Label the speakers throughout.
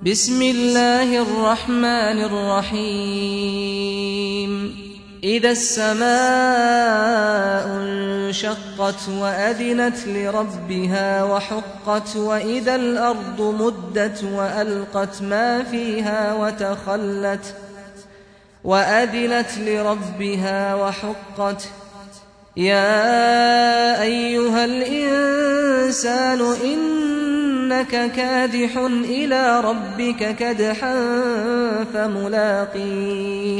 Speaker 1: بسم الله الرحمن الرحيم إذا السماء انشقت وأذنت لربها وحقت وإذا الأرض مدت وألقت ما فيها وتخلت وأذنت لربها وحقت يا أيها الإنسان إنك كادح إلى ربك كدحا فملاقيه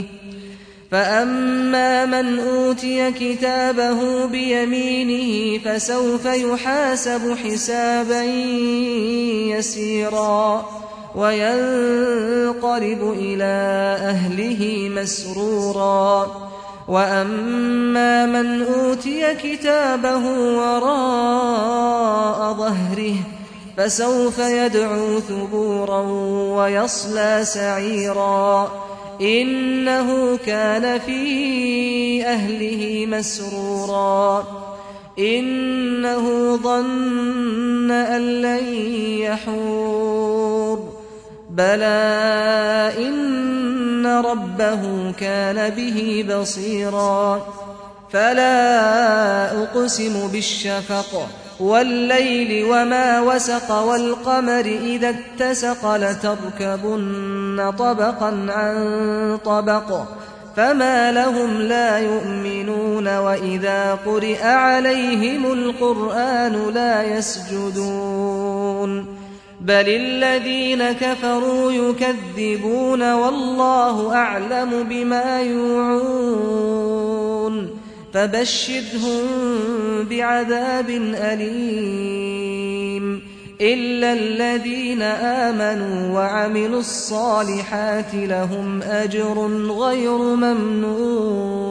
Speaker 1: فأما من أوتي كتابه بيمينه فسوف يحاسب حسابا يسيرا وينقلب إلى أهله مسرورا وأما من أوتي كتابه وراء ظهره فسوف يدعو ثبورا ويصلى سعيرا إنه كان في أهله مسرورا إنه ظن أن لن يحور بلى إن ربه كان به بصيرا فلا أقسم بالشفق والليل وما وسق والقمر إذا اتسق لتركبن طبقا عن طبق فما لهم لا يؤمنون وإذا قرئ عليهم القرآن لا يسجدون بل الذين كفروا يكذبون والله أعلم بما يوعون فبشرهم بعذاب أليم إلا الذين آمنوا وعملوا الصالحات لهم أجر غير ممنون.